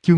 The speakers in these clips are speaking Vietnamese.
Chương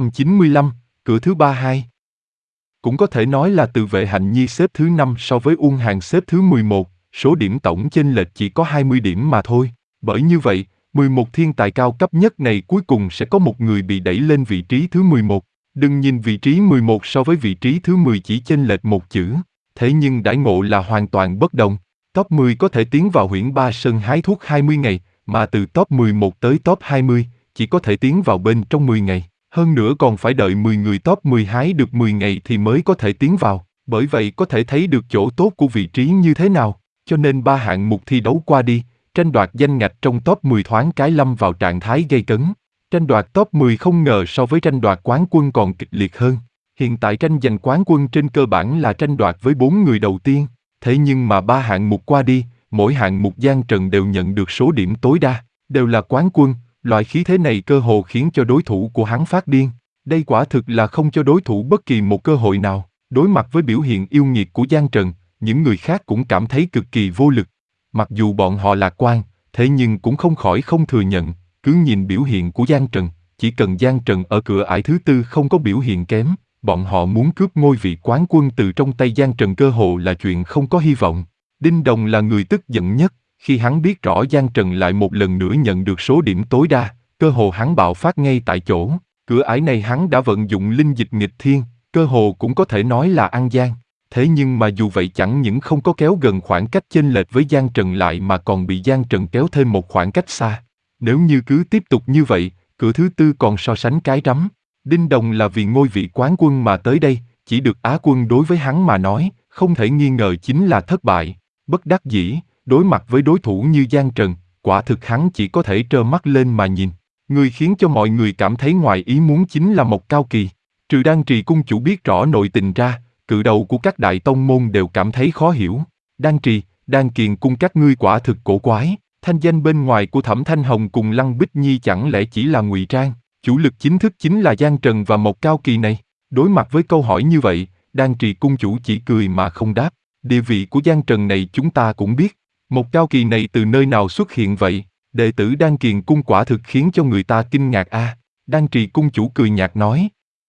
895, cửa thứ 32. Cũng có thể nói là từ Vệ Hạnh Nhi xếp thứ 5 so với Uông Hàn xếp thứ 11, số điểm tổng chênh lệch chỉ có 20 điểm mà thôi. Bởi như vậy, 11 thiên tài cao cấp nhất này cuối cùng sẽ có một người bị đẩy lên vị trí thứ 11. Đừng nhìn vị trí 11 so với vị trí thứ 10 chỉ chênh lệch một chữ, thế nhưng đãi ngộ là hoàn toàn bất đồng. Top 10 có thể tiến vào Huyễn Ba Sơn hái thuốc 20 ngày, mà từ top 11 tới top 20, chỉ có thể tiến vào bên trong 10 ngày. Hơn nữa còn phải đợi 10 người top 10 hái được 10 ngày thì mới có thể tiến vào. Bởi vậy có thể thấy được chỗ tốt của vị trí như thế nào. Cho nên 3 hạng mục thi đấu qua đi, tranh đoạt danh ngạch trong top 10 thoáng cái lâm vào trạng thái gây cấn. Tranh đoạt top 10 không ngờ so với tranh đoạt quán quân còn kịch liệt hơn. Hiện tại tranh giành quán quân trên cơ bản là tranh đoạt với 4 người đầu tiên. Thế nhưng mà 3 hạng mục qua đi, mỗi hạng mục Giang Trần đều nhận được số điểm tối đa, đều là quán quân. Loại khí thế này cơ hồ khiến cho đối thủ của hắn phát điên. Đây quả thực là không cho đối thủ bất kỳ một cơ hội nào. Đối mặt với biểu hiện yêu nghiệt của Giang Trần, những người khác cũng cảm thấy cực kỳ vô lực. Mặc dù bọn họ lạc quan, thế nhưng cũng không khỏi không thừa nhận. Cứ nhìn biểu hiện của Giang Trần, chỉ cần Giang Trần ở cửa ải thứ tư không có biểu hiện kém, bọn họ muốn cướp ngôi vị quán quân từ trong tay Giang Trần cơ hồ là chuyện không có hy vọng. Đinh Đồng là người tức giận nhất. Khi hắn biết rõ Giang Trần lại một lần nữa nhận được số điểm tối đa, cơ hồ hắn bạo phát ngay tại chỗ. Cửa ải này hắn đã vận dụng linh dịch nghịch thiên, cơ hồ cũng có thể nói là ăn gian. Thế nhưng mà dù vậy chẳng những không có kéo gần khoảng cách chênh lệch với Giang Trần lại mà còn bị Giang Trần kéo thêm một khoảng cách xa. Nếu như cứ tiếp tục như vậy, cửa thứ tư còn so sánh cái rắm. Đinh Đồng là vì ngôi vị quán quân mà tới đây, chỉ được Á quân đối với hắn mà nói, không thể nghi ngờ chính là thất bại. Bất đắc dĩ, đối mặt với đối thủ như Giang Trần, quả thực hắn chỉ có thể trơ mắt lên mà nhìn. Người khiến cho mọi người cảm thấy ngoài ý muốn chính là Mộc Cao Kỳ. Trừ Đan Trì cung chủ biết rõ nội tình ra, cự đầu của các đại tông môn đều cảm thấy khó hiểu. Đan Trì, Đan Kiền cung các ngươi quả thực cổ quái. Thanh danh bên ngoài của Thẩm Thanh Hồng cùng Lăng Bích Nhi chẳng lẽ chỉ là ngụy trang? Chủ lực chính thức chính là Giang Trần và Mộc Cao Kỳ này. Đối mặt với câu hỏi như vậy, Đan Trì cung chủ chỉ cười mà không đáp. Địa vị của Giang Trần này chúng ta cũng biết. Mộc Cao Kỳ này từ nơi nào xuất hiện vậy? Đệ tử Đan Kiền cung quả thực khiến cho người ta kinh ngạc a. Đan Trì cung chủ cười nhạt nói.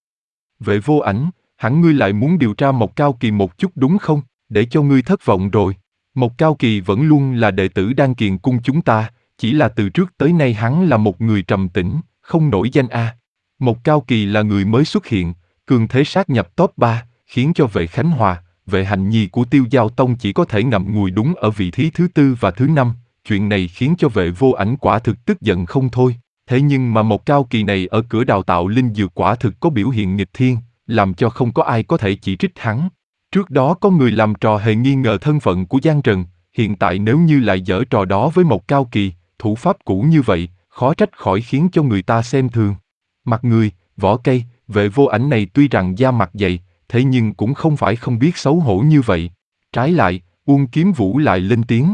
Vệ Vô Ảnh, hẳn ngươi lại muốn điều tra Mộc Cao Kỳ một chút đúng không? Để cho ngươi thất vọng rồi. Mộc Cao Kỳ vẫn luôn là đệ tử Đan Kiền cung chúng ta, chỉ là từ trước tới nay hắn là một người trầm tĩnh, không nổi danh a. Mộc Cao Kỳ là người mới xuất hiện, cường thế sát nhập top 3, khiến cho Vệ Khánh Hòa, Vệ Hạnh Nhi của Tiêu Giao Tông chỉ có thể ngậm ngùi đúng ở vị trí thứ tư và thứ 5. Chuyện này khiến cho Vệ Vô Ảnh quả thực tức giận không thôi. Thế nhưng mà Mộc Cao Kỳ này ở cửa đào tạo linh dược quả thực có biểu hiện nghịch thiên, làm cho không có ai có thể chỉ trích hắn. Trước đó có người làm trò hề nghi ngờ thân phận của Giang Trần, hiện tại nếu như lại giở trò đó với Mộc Cao Kỳ, thủ pháp cũ như vậy, khó trách khỏi khiến cho người ta xem thường. Mặt người, vỏ cây, Vệ Vô Ảnh này tuy rằng da mặt dày, thế nhưng cũng không phải không biết xấu hổ như vậy. Trái lại, Uông Kiếm Vũ lại lên tiếng.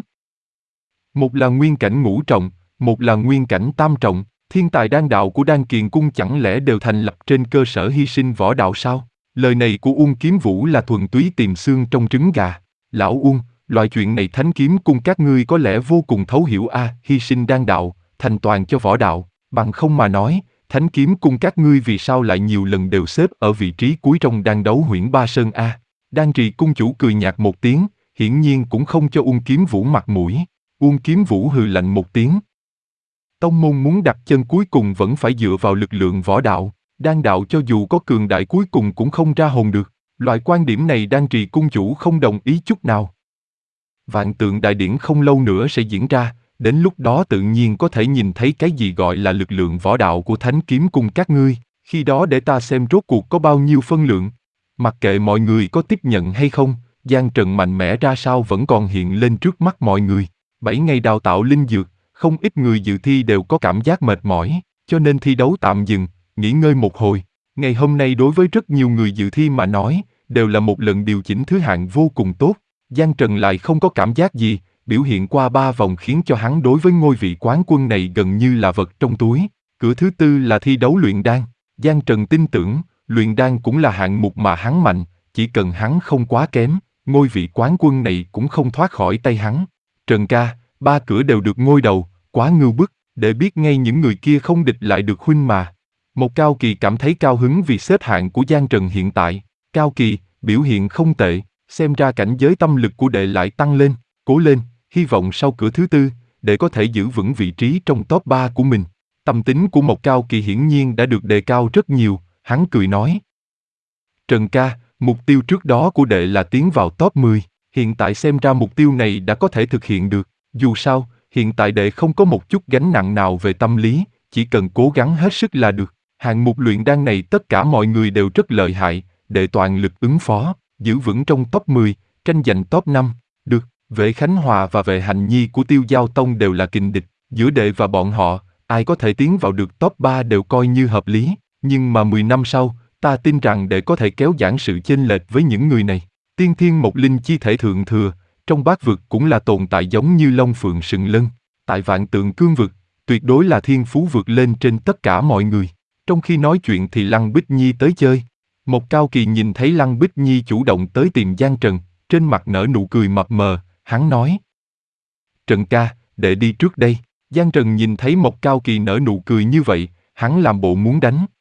Một là nguyên cảnh ngũ trọng, một là nguyên cảnh tam trọng, thiên tài đan đạo của Đan Kiền cung chẳng lẽ đều thành lập trên cơ sở hy sinh võ đạo sao? Lời này của Uông Kiếm Vũ là thuần túy tìm xương trong trứng gà. Lão Uông, loại chuyện này Thánh Kiếm cung các ngươi có lẽ vô cùng thấu hiểu a, hy sinh đan đạo, thành toàn cho võ đạo, bằng không mà nói, Thánh Kiếm cung các ngươi vì sao lại nhiều lần đều xếp ở vị trí cuối trong đan đấu Huyễn Ba Sơn a? Đan Trì cung chủ cười nhạt một tiếng, hiển nhiên cũng không cho Uông Kiếm Vũ mặt mũi. Uông Kiếm Vũ hừ lạnh một tiếng. Tông môn muốn đặt chân cuối cùng vẫn phải dựa vào lực lượng võ đạo, đan đạo cho dù có cường đại cuối cùng cũng không ra hồn được. Loại quan điểm này Đan Trì cung chủ không đồng ý chút nào. Vạn Tượng đại điển không lâu nữa sẽ diễn ra, đến lúc đó tự nhiên có thể nhìn thấy cái gì gọi là lực lượng võ đạo của Thánh Kiếm cung các ngươi, khi đó để ta xem rốt cuộc có bao nhiêu phân lượng. Mặc kệ mọi người có tiếp nhận hay không, Giang Trần mạnh mẽ ra sao vẫn còn hiện lên trước mắt mọi người. 7 ngày đào tạo linh dược, không ít người dự thi đều có cảm giác mệt mỏi, cho nên thi đấu tạm dừng, nghỉ ngơi một hồi. Ngày hôm nay đối với rất nhiều người dự thi mà nói, đều là một lần điều chỉnh thứ hạng vô cùng tốt. Giang Trần lại không có cảm giác gì, biểu hiện qua 3 vòng khiến cho hắn đối với ngôi vị quán quân này gần như là vật trong túi. Cửa thứ tư là thi đấu luyện đan. Giang Trần tin tưởng, luyện đan cũng là hạng mục mà hắn mạnh, chỉ cần hắn không quá kém, ngôi vị quán quân này cũng không thoát khỏi tay hắn. Trần ca, 3 cửa đều được ngôi đầu, quá ngưu bức, để biết ngay những người kia không địch lại được huynh mà. Một Cao Kỳ cảm thấy cao hứng vì xếp hạng của Giang Trần hiện tại. Cao Kỳ, biểu hiện không tệ, xem ra cảnh giới tâm lực của đệ lại tăng lên, cố lên, hy vọng sau cửa thứ tư, đệ có thể giữ vững vị trí trong top 3 của mình. Tâm tính của một Cao Kỳ hiển nhiên đã được đề cao rất nhiều, hắn cười nói. Trần ca, mục tiêu trước đó của đệ là tiến vào top 10, hiện tại xem ra mục tiêu này đã có thể thực hiện được. Dù sao, hiện tại đệ không có một chút gánh nặng nào về tâm lý, chỉ cần cố gắng hết sức là được. Hạng mục luyện đan này tất cả mọi người đều rất lợi hại, đệ toàn lực ứng phó, giữ vững trong top 10, tranh giành top 5. Được, Vệ Khánh Hòa và Vệ Hành Nhi của Tiêu Giao Tông đều là kình địch, giữa đệ và bọn họ, ai có thể tiến vào được top 3 đều coi như hợp lý, nhưng mà 10 năm sau, ta tin rằng đệ có thể kéo giãn sự chênh lệch với những người này. Tiên Thiên Một Linh chi thể thượng thừa, trong bát vực cũng là tồn tại giống như Long Phượng Sừng Lân, tại Vạn Tượng Cương vực, tuyệt đối là thiên phú vượt lên trên tất cả mọi người. Trong khi nói chuyện thì Lăng Bích Nhi tới chơi. Một Cao Kỳ nhìn thấy Lăng Bích Nhi chủ động tới tìm Giang Trần, trên mặt nở nụ cười mập mờ, hắn nói. Trần ca, đệ đi trước đây. Giang Trần nhìn thấy Một Cao Kỳ nở nụ cười như vậy, hắn làm bộ muốn đánh.